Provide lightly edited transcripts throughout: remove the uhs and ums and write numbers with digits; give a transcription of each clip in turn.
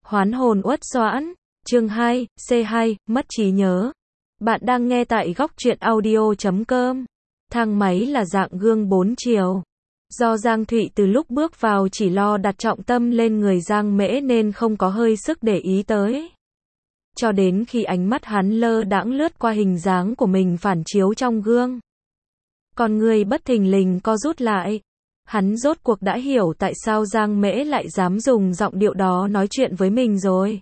Hoán hồn uất xoãn, chương 2, C2, mất trí nhớ. Bạn đang nghe tại góc truyện audio.com. Thang máy là dạng gương 4 chiều. Do Giang Thụy từ lúc bước vào chỉ lo đặt trọng tâm lên người Giang Mễ nên không có hơi sức để ý tới. Cho đến khi ánh mắt hắn lơ đãng lướt qua hình dáng của mình phản chiếu trong gương. Con người bất thình lình co rút lại. Hắn rốt cuộc đã hiểu tại sao Giang Mễ lại dám dùng giọng điệu đó nói chuyện với mình rồi.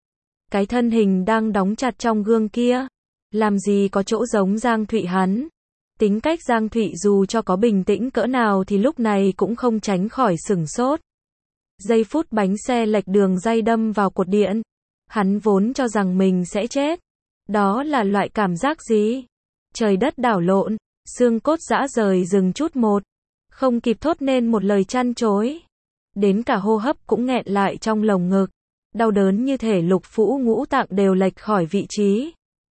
Cái thân hình đang đóng chặt trong gương kia, làm gì có chỗ giống Giang Thụy hắn. Tính cách Giang Thụy dù cho có bình tĩnh cỡ nào thì lúc này cũng không tránh khỏi sửng sốt. Giây phút bánh xe lệch đường ray đâm vào cột điện, hắn vốn cho rằng mình sẽ chết. Đó là loại cảm giác gì? Trời đất đảo lộn, xương cốt rã rời từng chút một. Không kịp thốt nên một lời chăn chối. Đến cả hô hấp cũng nghẹn lại trong lồng ngực. Đau đớn như thể lục phủ ngũ tạng đều lệch khỏi vị trí.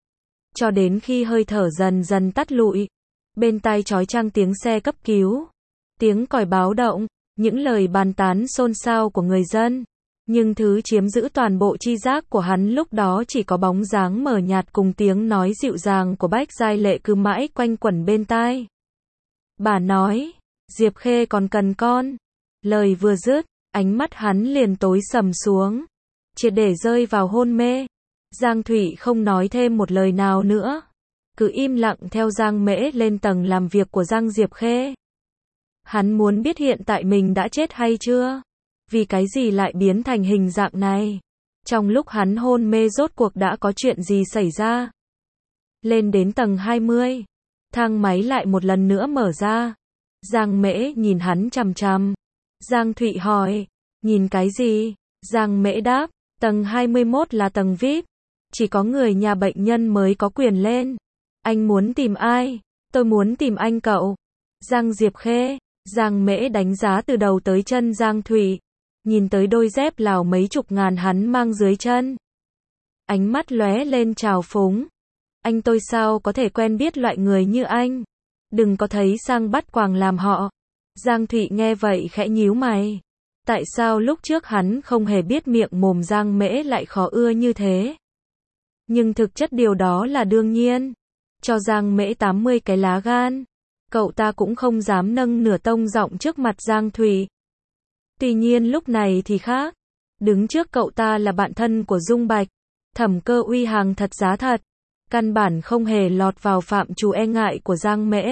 Cho đến khi hơi thở dần dần tắt lụi. Bên tai chói chang tiếng xe cấp cứu. Tiếng còi báo động. Những lời bàn tán xôn xao của người dân. Nhưng thứ chiếm giữ toàn bộ tri giác của hắn lúc đó chỉ có bóng dáng mờ nhạt cùng tiếng nói dịu dàng của Bách Giai Lệ cứ mãi quanh quẩn bên tai. Bà nói, Diệp Khê còn cần con. Lời vừa dứt, ánh mắt hắn liền tối sầm xuống. Triệt để rơi vào hôn mê. Giang Thụy không nói thêm một lời nào nữa. Cứ im lặng theo Giang Mễ lên tầng làm việc của Giang Diệp Khê. Hắn muốn biết hiện tại mình đã chết hay chưa? Vì cái gì lại biến thành hình dạng này? Trong lúc hắn hôn mê rốt cuộc đã có chuyện gì xảy ra? Lên đến tầng 20. Thang máy lại một lần nữa mở ra. Giang Mễ nhìn hắn chằm chằm. Giang Thụy hỏi, nhìn cái gì? Giang Mễ đáp, tầng 21 là tầng VIP. Chỉ có người nhà bệnh nhân mới có quyền lên. Anh muốn tìm ai? Tôi muốn tìm anh cậu. Giang Diệp Khê. Giang Mễ đánh giá từ đầu tới chân Giang Thụy. Nhìn tới đôi dép lào mấy chục ngàn hắn mang dưới chân. Ánh mắt lóe lên trào phúng. Anh tôi sao có thể quen biết loại người như anh? Đừng có thấy sang bắt quàng làm họ. Giang Thụy nghe vậy khẽ nhíu mày. Tại sao lúc trước hắn không hề biết miệng mồm Giang Mễ lại khó ưa như thế? Nhưng thực chất điều đó là đương nhiên. Cho Giang Mễ 80 cái lá gan. Cậu ta cũng không dám nâng nửa tông giọng trước mặt Giang Thụy. Tuy nhiên lúc này thì khác. Đứng trước cậu ta là bạn thân của Dung Bạch. Thẩm Cơ Uy hàng thật giá thật. Căn bản không hề lọt vào phạm trù e ngại của Giang Mễ.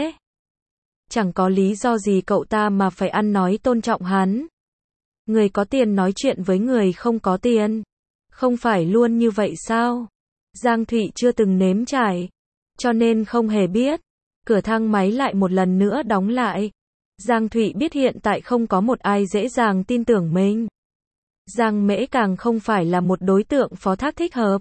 Chẳng có lý do gì cậu ta mà phải ăn nói tôn trọng hắn. Người có tiền nói chuyện với người không có tiền. Không phải luôn như vậy sao? Giang Thụy chưa từng nếm trải. Cho nên không hề biết. Cửa thang máy lại một lần nữa đóng lại. Giang Thụy biết hiện tại không có một ai dễ dàng tin tưởng mình. Giang Mễ càng không phải là một đối tượng phó thác thích hợp.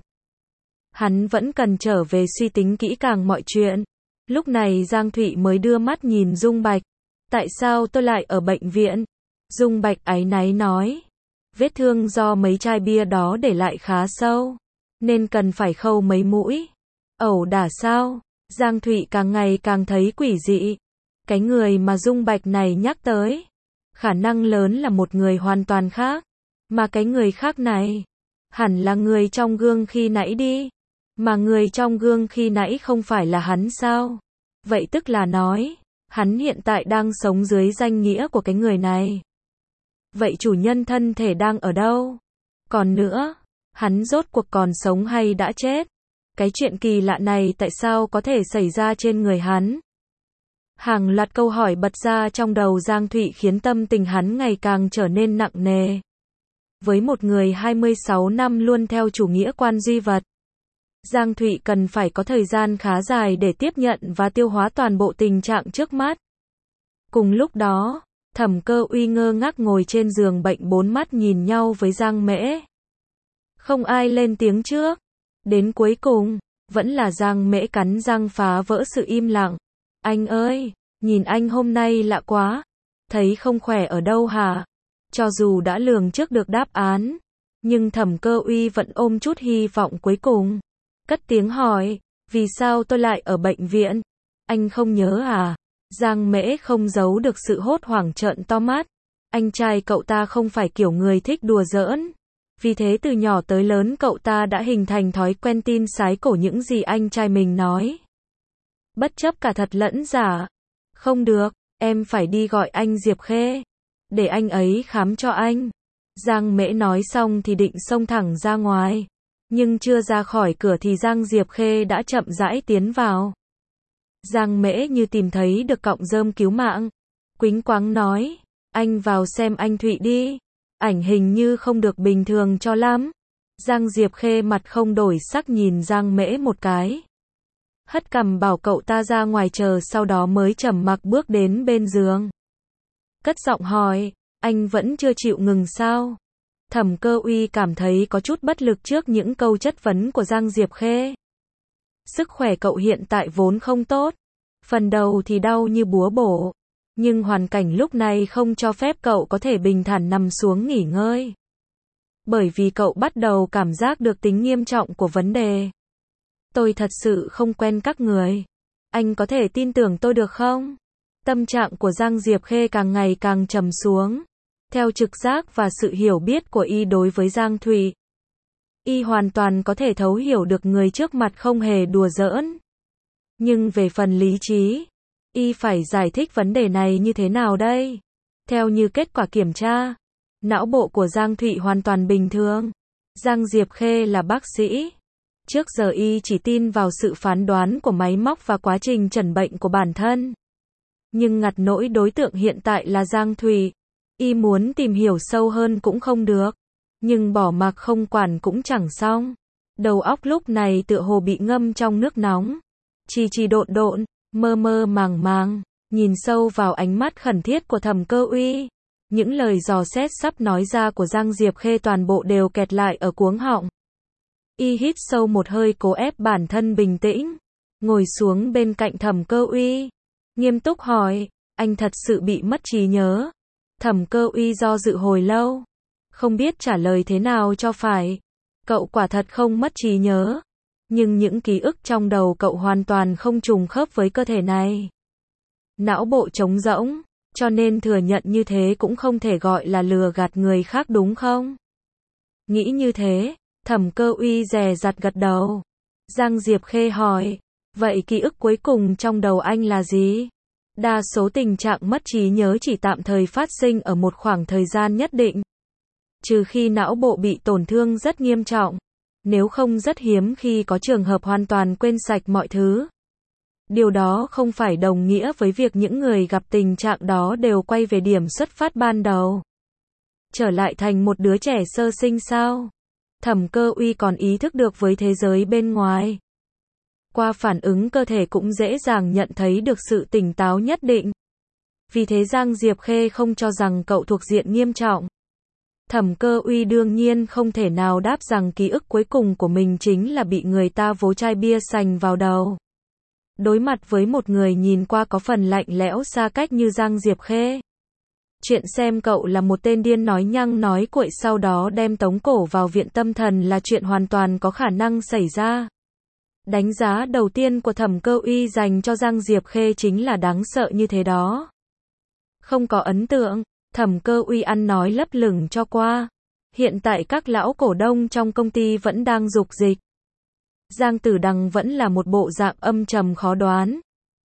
Hắn vẫn cần trở về suy tính kỹ càng mọi chuyện. Lúc này Giang Thụy mới đưa mắt nhìn Dung Bạch. Tại sao tôi lại ở bệnh viện? Dung Bạch áy náy nói. Vết thương do mấy chai bia đó để lại khá sâu. Nên cần phải khâu mấy mũi. Ẩu đả sao? Giang Thụy càng ngày càng thấy quỷ dị. Cái người mà Dung Bạch này nhắc tới. Khả năng lớn là một người hoàn toàn khác. Mà cái người khác này. Hẳn là người trong gương khi nãy đi. Mà người trong gương khi nãy không phải là hắn sao? Vậy tức là nói. Hắn hiện tại đang sống dưới danh nghĩa của cái người này. Vậy chủ nhân thân thể đang ở đâu? Còn nữa. Hắn rốt cuộc còn sống hay đã chết? Cái chuyện kỳ lạ này tại sao có thể xảy ra trên người hắn? Hàng loạt câu hỏi bật ra trong đầu Giang Thụy khiến tâm tình hắn ngày càng trở nên nặng nề. Với một người 26 năm luôn theo chủ nghĩa quan duy vật, Giang Thụy cần phải có thời gian khá dài để tiếp nhận và tiêu hóa toàn bộ tình trạng trước mắt. Cùng lúc đó, Thẩm Cơ Uy ngơ ngác ngồi trên giường bệnh bốn mắt nhìn nhau với Giang Mễ. Không ai lên tiếng trước. Đến cuối cùng, vẫn là Giang Mễ cắn răng phá vỡ sự im lặng. Anh ơi, nhìn anh hôm nay lạ quá. Thấy không khỏe ở đâu hả? Cho dù đã lường trước được đáp án, nhưng Thẩm Cơ Uy vẫn ôm chút hy vọng cuối cùng. Cất tiếng hỏi, vì sao tôi lại ở bệnh viện? Anh không nhớ à? Giang Mễ không giấu được sự hốt hoảng trợn to mắt. Anh trai cậu ta không phải kiểu người thích đùa giỡn. Vì thế từ nhỏ tới lớn cậu ta đã hình thành thói quen tin sái cổ những gì anh trai mình nói. Bất chấp cả thật lẫn giả. Không được, em phải đi gọi anh Diệp Khê. Để anh ấy khám cho anh. Giang Mễ nói xong thì định xông thẳng ra ngoài. Nhưng chưa ra khỏi cửa thì Giang Diệp Khê đã chậm rãi tiến vào. Giang Mễ như tìm thấy được cọng rơm cứu mạng. Quýnh quáng nói, anh vào xem anh Thụy đi. Ảnh hình như không được bình thường cho lắm. Giang Diệp Khê mặt không đổi sắc nhìn Giang Mễ một cái. Hất cằm bảo cậu ta ra ngoài chờ, sau đó mới trầm mặc bước đến bên giường. Cất giọng hỏi, anh vẫn chưa chịu ngừng sao? Thẩm Cơ Uy cảm thấy có chút bất lực trước những câu chất vấn của Giang Diệp Khê. Sức khỏe cậu hiện tại vốn không tốt. Phần đầu thì đau như búa bổ. Nhưng hoàn cảnh lúc này không cho phép cậu có thể bình thản nằm xuống nghỉ ngơi. Bởi vì cậu bắt đầu cảm giác được tính nghiêm trọng của vấn đề. Tôi thật sự không quen các người. Anh có thể tin tưởng tôi được không? Tâm trạng của Giang Diệp Khê càng ngày càng trầm xuống. Theo trực giác và sự hiểu biết của y đối với Giang Thụy, y hoàn toàn có thể thấu hiểu được người trước mặt không hề đùa giỡn. Nhưng về phần lý trí, y phải giải thích vấn đề này như thế nào đây? Theo như kết quả kiểm tra, não bộ của Giang Thụy hoàn toàn bình thường. Giang Diệp Khê là bác sĩ. Trước giờ y chỉ tin vào sự phán đoán của máy móc và quá trình chẩn bệnh của bản thân. Nhưng ngặt nỗi đối tượng hiện tại là Giang Thụy. Y muốn tìm hiểu sâu hơn cũng không được. Nhưng bỏ mặc không quản cũng chẳng xong. Đầu óc lúc này tựa hồ bị ngâm trong nước nóng. Chỉ độn độn, mơ mơ màng màng, nhìn sâu vào ánh mắt khẩn thiết của Thẩm Cơ Uy. Những lời dò xét sắp nói ra của Giang Diệp Khê toàn bộ đều kẹt lại ở cuống họng. Y hít sâu một hơi cố ép bản thân bình tĩnh. Ngồi xuống bên cạnh Thẩm Cơ Uy. Nghiêm túc hỏi, anh thật sự bị mất trí nhớ? Thẩm Cơ Uy do dự hồi lâu. Không biết trả lời thế nào cho phải. Cậu quả thật không mất trí nhớ. Nhưng những ký ức trong đầu cậu hoàn toàn không trùng khớp với cơ thể này. Não bộ trống rỗng, cho nên thừa nhận như thế cũng không thể gọi là lừa gạt người khác đúng không? Nghĩ như thế, Thẩm Cơ Uy dè dặt gật đầu. Giang Diệp Khê hỏi, vậy ký ức cuối cùng trong đầu anh là gì? Đa số tình trạng mất trí nhớ chỉ tạm thời phát sinh ở một khoảng thời gian nhất định. Trừ khi não bộ bị tổn thương rất nghiêm trọng. Nếu không rất hiếm khi có trường hợp hoàn toàn quên sạch mọi thứ. Điều đó không phải đồng nghĩa với việc những người gặp tình trạng đó đều quay về điểm xuất phát ban đầu. Trở lại thành một đứa trẻ sơ sinh sao? Thẩm Cơ Uy còn ý thức được với thế giới bên ngoài. Qua phản ứng cơ thể cũng dễ dàng nhận thấy được sự tỉnh táo nhất định. Vì thế Giang Diệp Khê không cho rằng cậu thuộc diện nghiêm trọng. Thẩm Cơ Uy đương nhiên không thể nào đáp rằng ký ức cuối cùng của mình chính là bị người ta vố chai bia sành vào đầu. Đối mặt với một người nhìn qua có phần lạnh lẽo xa cách như Giang Diệp Khê. Chuyện xem cậu là một tên điên nói nhăng nói cuội sau đó đem tống cổ vào viện tâm thần là chuyện hoàn toàn có khả năng xảy ra. Đánh giá đầu tiên của Thẩm Cơ Uy dành cho Giang Diệp Khê chính là đáng sợ như thế đó. Không có ấn tượng, Thẩm Cơ Uy ăn nói lấp lửng cho qua. Hiện tại các lão cổ đông trong công ty vẫn đang dục dịch. Giang Tử Đằng vẫn là một bộ dạng âm trầm khó đoán.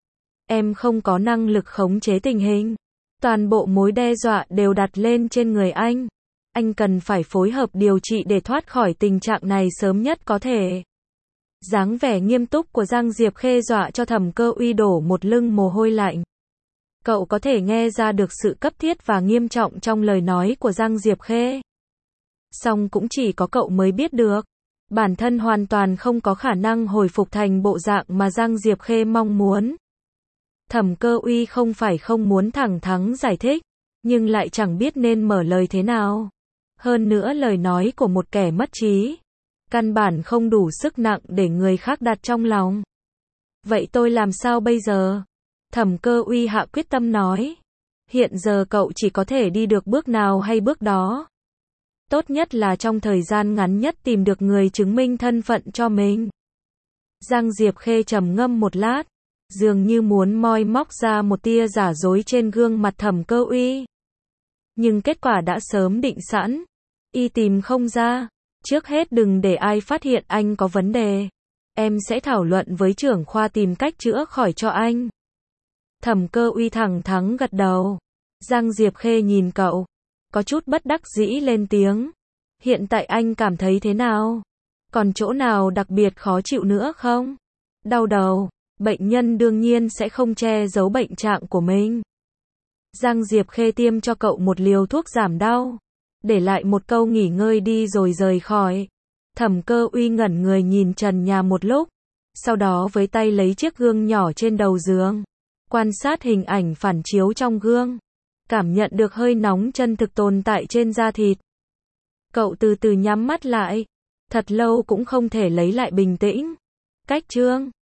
Em không có năng lực khống chế tình hình. Toàn bộ mối đe dọa đều đặt lên trên người anh. Anh cần phải phối hợp điều trị để thoát khỏi tình trạng này sớm nhất có thể. Dáng vẻ nghiêm túc của Giang Diệp Khê dọa cho Thẩm Cơ Uy đổ một lưng mồ hôi lạnh. Cậu có thể nghe ra được sự cấp thiết và nghiêm trọng trong lời nói của Giang Diệp Khê. Song cũng chỉ có cậu mới biết được. Bản thân hoàn toàn không có khả năng hồi phục thành bộ dạng mà Giang Diệp Khê mong muốn. Thẩm Cơ Uy không phải không muốn thẳng thắn giải thích, nhưng lại chẳng biết nên mở lời thế nào. Hơn nữa lời nói của một kẻ mất trí, căn bản không đủ sức nặng để người khác đặt trong lòng. Vậy tôi làm sao bây giờ? Thẩm Cơ Uy hạ quyết tâm nói. Hiện giờ cậu chỉ có thể đi được bước nào hay bước đó. Tốt nhất là trong thời gian ngắn nhất tìm được người chứng minh thân phận cho mình. Giang Diệp Khê trầm ngâm một lát, dường như muốn moi móc ra một tia giả dối trên gương mặt Thẩm Cơ Uy. Nhưng kết quả đã sớm định sẵn, y tìm không ra. Trước hết đừng để ai phát hiện anh có vấn đề. Em sẽ thảo luận với trưởng khoa tìm cách chữa khỏi cho anh. Thẩm Cơ Uy thẳng thắn gật đầu. Giang Diệp Khê nhìn cậu, có chút bất đắc dĩ lên tiếng. Hiện tại anh cảm thấy thế nào? Còn chỗ nào đặc biệt khó chịu nữa không? Đau đầu, bệnh nhân đương nhiên sẽ không che giấu bệnh trạng của mình. Giang Diệp Khê tiêm cho cậu một liều thuốc giảm đau, để lại một câu nghỉ ngơi đi rồi rời khỏi. Thẩm Cơ Uy ngẩn người nhìn trần nhà một lúc, sau đó với tay lấy chiếc gương nhỏ trên đầu giường, quan sát hình ảnh phản chiếu trong gương, cảm nhận được hơi nóng chân thực tồn tại trên da thịt. Cậu từ từ nhắm mắt lại, thật lâu cũng không thể lấy lại bình tĩnh. Cách chương